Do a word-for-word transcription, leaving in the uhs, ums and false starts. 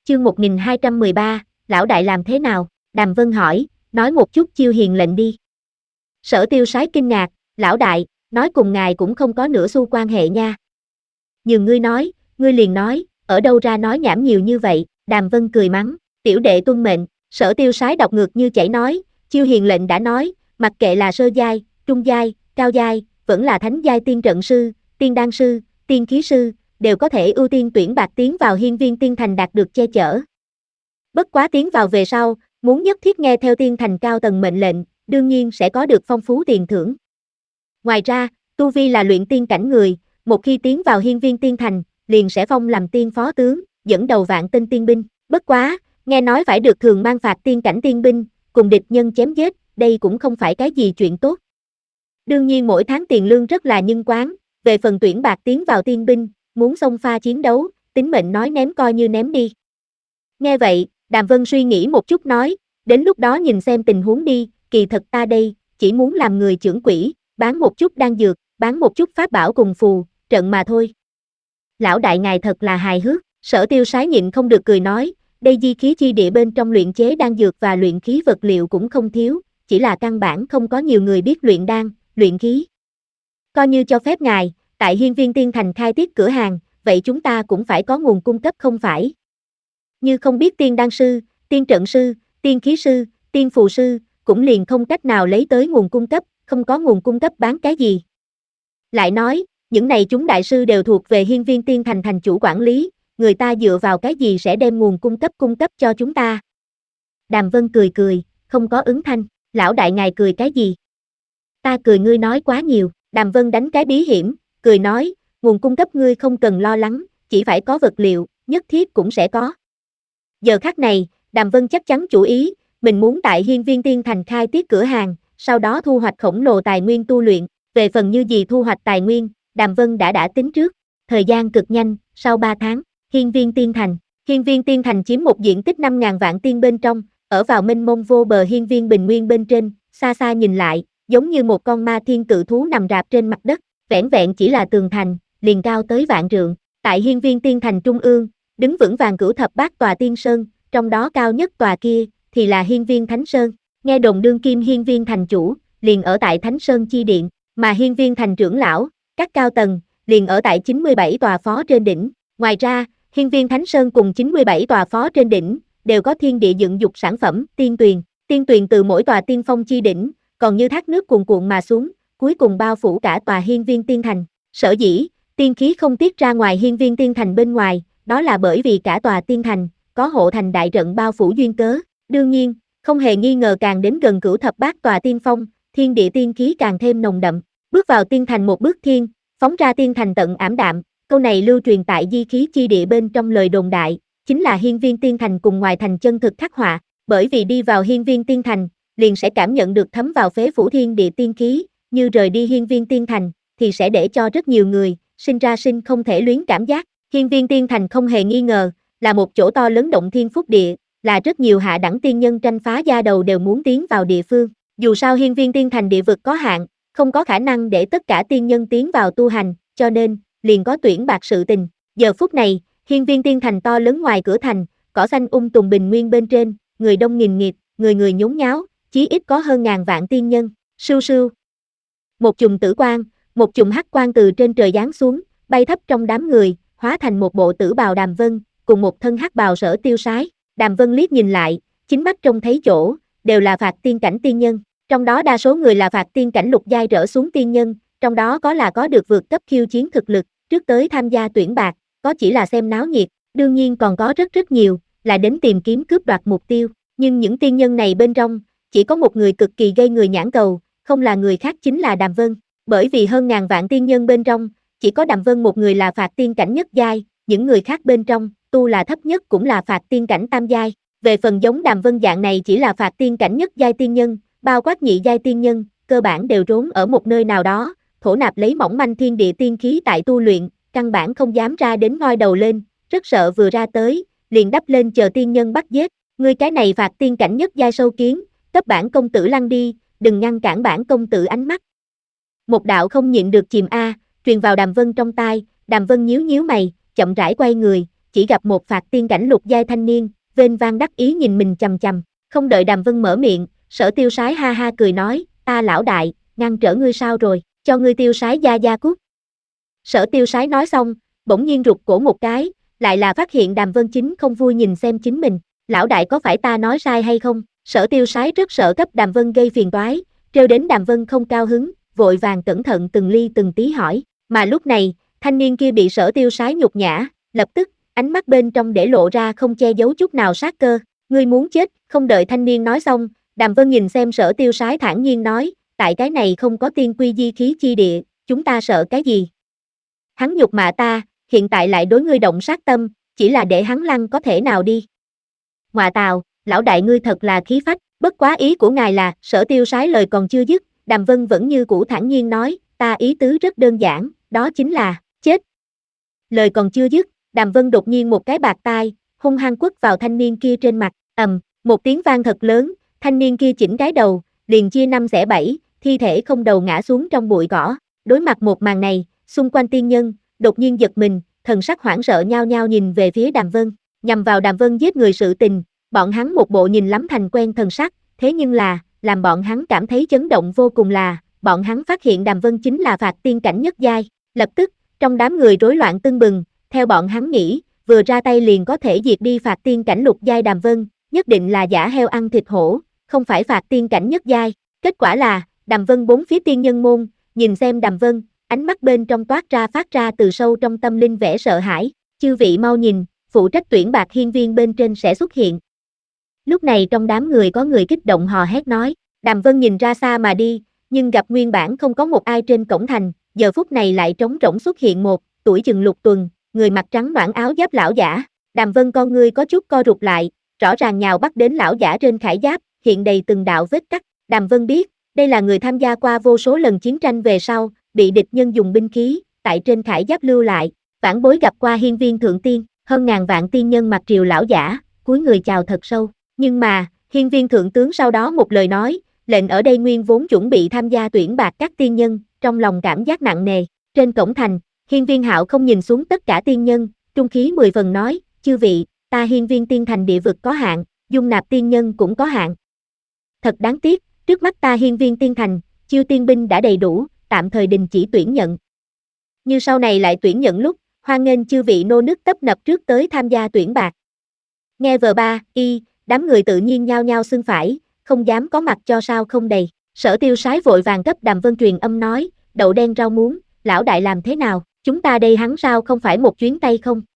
Chương một nghìn hai trăm mười ba, lão đại làm thế nào? Đàm Vân hỏi, nói một chút chiêu hiền lệnh đi. Sở Tiêu Sái kinh ngạc, lão đại, nói cùng ngài cũng không có nửa xu quan hệ nha. Nhường ngươi nói, ngươi liền nói, ở đâu ra nói nhảm nhiều như vậy? Đàm Vân cười mắng, tiểu đệ tuân mệnh. Sở Tiêu Sái đọc ngược như chảy nói, chiêu hiền lệnh đã nói, mặc kệ là sơ giai, trung giai, cao giai, vẫn là thánh giai tiên trận sư, tiên đan sư, tiên khí sư, đều có thể ưu tiên tuyển bạt tiến vào hiên viên tiên thành đạt được che chở. Bất quá tiến vào về sau, muốn nhất thiết nghe theo tiên thành cao tầng mệnh lệnh, đương nhiên sẽ có được phong phú tiền thưởng. Ngoài ra, tu vi là luyện tiên cảnh người, một khi tiến vào hiên viên tiên thành, liền sẽ phong làm tiên phó tướng, dẫn đầu vạn tinh tiên binh. Bất quá, nghe nói phải được thường mang phạt tiên cảnh tiên binh, cùng địch nhân chém giết, đây cũng không phải cái gì chuyện tốt. Đương nhiên mỗi tháng tiền lương rất là nhân quán, về phần tuyển bạc tiến vào tiên binh, muốn xông pha chiến đấu, tính mệnh nói ném coi như ném đi. Nghe vậy, Đàm Vân suy nghĩ một chút nói, đến lúc đó nhìn xem tình huống đi, kỳ thật ta đây, chỉ muốn làm người trưởng quỹ, bán một chút đan dược, bán một chút pháp bảo cùng phù, trận mà thôi. Lão đại ngài thật là hài hước, Sở Tiêu Sái nhịn không được cười nói, đây di khí chi địa bên trong luyện chế đan dược và luyện khí vật liệu cũng không thiếu, chỉ là căn bản không có nhiều người biết luyện đan, luyện khí. Coi như cho phép ngài, tại hiên viên tiên thành khai tiết cửa hàng, vậy chúng ta cũng phải có nguồn cung cấp không phải? Như không biết tiên đan sư, tiên trận sư, tiên khí sư, tiên phù sư, cũng liền không cách nào lấy tới nguồn cung cấp, không có nguồn cung cấp bán cái gì. Lại nói, những này chúng đại sư đều thuộc về hiên viên tiên thành thành chủ quản lý, người ta dựa vào cái gì sẽ đem nguồn cung cấp cung cấp cho chúng ta? Đàm Vân cười cười, không có ứng thanh, lão đại ngài cười cái gì? Ta cười ngươi nói quá nhiều, Đàm Vân đánh cái bí hiểm, cười nói, nguồn cung cấp ngươi không cần lo lắng, chỉ phải có vật liệu, nhất thiết cũng sẽ có. Giờ khắc này, Đàm Vân chắc chắn chủ ý, mình muốn tại hiên viên tiên thành khai tiết cửa hàng, sau đó thu hoạch khổng lồ tài nguyên tu luyện, về phần như gì thu hoạch tài nguyên, Đàm Vân đã đã tính trước, thời gian cực nhanh, sau ba tháng, hiên viên tiên thành, hiên viên tiên thành chiếm một diện tích năm nghìn vạn tiên bên trong, ở vào mênh mông vô bờ hiên viên bình nguyên bên trên, xa xa nhìn lại, giống như một con ma thiên cự thú nằm rạp trên mặt đất, vẻn vẹn chỉ là tường thành, liền cao tới vạn trượng, tại hiên viên tiên thành trung ương, đứng vững vàng cửu thập bát tòa tiên sơn, trong đó cao nhất tòa kia, thì là hiên viên Thánh Sơn, nghe đồn đương kim hiên viên thành chủ, liền ở tại Thánh Sơn chi điện, mà hiên viên thành trưởng lão, các cao tầng, liền ở tại chín mươi bảy tòa phó trên đỉnh, ngoài ra, hiên viên Thánh Sơn cùng chín mươi bảy tòa phó trên đỉnh, đều có thiên địa dựng dục sản phẩm, tiên tuyền, tiên tuyền từ mỗi tòa tiên phong chi đỉnh, còn như thác nước cuồn cuộn mà xuống, cuối cùng bao phủ cả tòa hiên viên tiên thành, sở dĩ, tiên khí không tiết ra ngoài hiên viên tiên thành bên ngoài, đó là bởi vì cả tòa tiên thành, có hộ thành đại trận bao phủ duyên cớ, đương nhiên, không hề nghi ngờ càng đến gần cửu thập bát tòa tiên phong, thiên địa tiên khí càng thêm nồng đậm, bước vào tiên thành một bước thiên, phóng ra tiên thành tận ảm đạm, câu này lưu truyền tại di khí chi địa bên trong lời đồn đại, chính là hiên viên tiên thành cùng ngoài thành chân thực khắc họa, bởi vì đi vào hiên viên tiên thành, liền sẽ cảm nhận được thấm vào phế phủ thiên địa tiên khí, như rời đi hiên viên tiên thành, thì sẽ để cho rất nhiều người, sinh ra sinh không thể luyến cảm giác, hiên viên tiên thành không hề nghi ngờ, là một chỗ to lớn động thiên phúc địa, là rất nhiều hạ đẳng tiên nhân tranh phá da đầu đều muốn tiến vào địa phương, dù sao hiên viên tiên thành địa vực có hạn, không có khả năng để tất cả tiên nhân tiến vào tu hành, cho nên, liền có tuyển bạc sự tình, giờ phút này, hiên viên tiên thành to lớn ngoài cửa thành, cỏ xanh um tùm bình nguyên bên trên, người đông nghìn nghịt, người người nhốn nháo, chí ít có hơn ngàn vạn tiên nhân, sưu sưu. Một chùm tử quang, một chùm hắc quang từ trên trời giáng xuống, bay thấp trong đám người, hóa thành một bộ tử bào Đàm Vân, cùng một thân hắc bào Sở Tiêu Sái. Đàm Vân liếc nhìn lại, chính mắt trông thấy chỗ, đều là phạt tiên cảnh tiên nhân, trong đó đa số người là phạt tiên cảnh lục giai trở xuống tiên nhân, trong đó có là có được vượt cấp khiêu chiến thực lực, trước tới tham gia tuyển bạc, có chỉ là xem náo nhiệt, đương nhiên còn có rất rất nhiều, là đến tìm kiếm cướp đoạt mục tiêu, nhưng những tiên nhân này bên trong, chỉ có một người cực kỳ gây người nhãn cầu, không là người khác chính là Đàm Vân, bởi vì hơn ngàn vạn tiên nhân bên trong, chỉ có Đàm Vân một người là phạt tiên cảnh nhất giai, những người khác bên trong, tu là thấp nhất cũng là phạt tiên cảnh tam giai, về phần giống Đàm Vân dạng này chỉ là phạt tiên cảnh nhất giai tiên nhân, bao quát nhị giai tiên nhân, cơ bản đều trốn ở một nơi nào đó, thổ nạp lấy mỏng manh thiên địa tiên khí tại tu luyện, căn bản không dám ra đến ngoi đầu lên, rất sợ vừa ra tới, liền đắp lên chờ tiên nhân bắt giết, ngươi cái này phạt tiên cảnh nhất giai sâu kiến, cấp bản công tử lăn đi, đừng ngăn cản bản công tử ánh mắt. Một đạo không nhịn được chìm a, truyền vào Đàm Vân trong tai, Đàm Vân nhíu nhíu mày, chậm rãi quay người, chỉ gặp một phạt tiên cảnh lục giai thanh niên, vênh vang đắc ý nhìn mình chằm chằm, không đợi Đàm Vân mở miệng, Sở Tiêu Sái ha ha cười nói, ta lão đại, ngăn trở ngươi sao rồi, cho ngươi Tiêu Sái gia gia cút. Sở Tiêu Sái nói xong, bỗng nhiên rụt cổ một cái, lại là phát hiện Đàm Vân chính không vui nhìn xem chính mình, lão đại có phải ta nói sai hay không? Sở Tiêu Sái rất sợ cấp Đàm Vân gây phiền toái, trêu đến Đàm Vân không cao hứng, vội vàng cẩn thận từng ly từng tí hỏi, mà lúc này, thanh niên kia bị Sở Tiêu Sái nhục nhã, lập tức, ánh mắt bên trong để lộ ra không che giấu chút nào sát cơ, ngươi muốn chết, không đợi thanh niên nói xong, Đàm Vân nhìn xem Sở Tiêu Sái thản nhiên nói, tại cái này không có tiên quy di khí chi địa, chúng ta sợ cái gì? Hắn nhục mạ ta, hiện tại lại đối ngươi động sát tâm, chỉ là để hắn lăn có thể nào đi. Ngoạ tào, lão đại ngươi thật là khí phách, bất quá ý của ngài là, Sở Tiêu Sái lời còn chưa dứt, Đàm Vân vẫn như cũ thản nhiên nói, ta ý tứ rất đơn giản, đó chính là, chết. Lời còn chưa dứt, Đàm Vân đột nhiên một cái bạt tai, hung hăng quất vào thanh niên kia trên mặt, ầm, một tiếng vang thật lớn, thanh niên kia chỉnh cái đầu, liền chia năm xẻ bảy, thi thể không đầu ngã xuống trong bụi cỏ. Đối mặt một màn này, xung quanh tiên nhân, đột nhiên giật mình, thần sắc hoảng sợ nhao nhao nhìn về phía Đàm Vân, nhằm vào Đàm Vân giết người sự tình, bọn hắn một bộ nhìn lắm thành quen thần sắc, thế nhưng là, làm bọn hắn cảm thấy chấn động vô cùng là, bọn hắn phát hiện Đàm Vân chính là phạt tiên cảnh nhất giai, lập tức, trong đám người rối loạn tưng bừng, theo bọn hắn nghĩ, vừa ra tay liền có thể diệt đi phạt tiên cảnh lục giai Đàm Vân, nhất định là giả heo ăn thịt hổ, không phải phạt tiên cảnh nhất giai, kết quả là, Đàm Vân bốn phía tiên nhân môn, nhìn xem Đàm Vân, ánh mắt bên trong toát ra phát ra từ sâu trong tâm linh vẻ sợ hãi, chư vị mau nhìn, phụ trách tuyển bạc hiên viên bên trên sẽ xuất hiện. Lúc này trong đám người có người kích động hò hét nói, Đàm Vân nhìn ra xa mà đi, nhưng gặp nguyên bản không có một ai trên cổng thành, giờ phút này lại trống rỗng xuất hiện một, tuổi chừng lục tuần, người mặc trắng noãn áo giáp lão giả, Đàm Vân con ngươi có chút co rụt lại, rõ ràng nhào bắt đến lão giả trên khải giáp, hiện đầy từng đạo vết cắt, Đàm Vân biết, đây là người tham gia qua vô số lần chiến tranh về sau, bị địch nhân dùng binh khí, tại trên khải giáp lưu lại, vãn bối gặp qua hiên viên thượng tiên, hơn ngàn vạn tiên nhân mặc triều lão giả, cúi người chào thật sâu, nhưng mà, hiên viên thượng tướng sau đó một lời nói, lệnh ở đây nguyên vốn chuẩn bị tham gia tuyển bạc các tiên nhân, trong lòng cảm giác nặng nề, trên cổng thành, hiên viên hạo không nhìn xuống tất cả tiên nhân, trung khí mười phần nói, chư vị, ta hiên viên tiên thành địa vực có hạn, dung nạp tiên nhân cũng có hạn. Thật đáng tiếc, trước mắt ta hiên viên tiên thành, chiêu tiên binh đã đầy đủ, tạm thời đình chỉ tuyển nhận. Như sau này lại tuyển nhận lúc, hoan nghênh chư vị nô nức tấp nập trước tới tham gia tuyển bạc. Nghe vờ ba, y, đám người tự nhiên nhao nhao xưng phải, không dám có mặt cho sao không đầy. Sở Tiêu Sái vội vàng cấp Đàm Vân truyền âm nói, đậu đen rau muống, lão đại làm thế nào, chúng ta đây hắn sao không phải một chuyến tay không.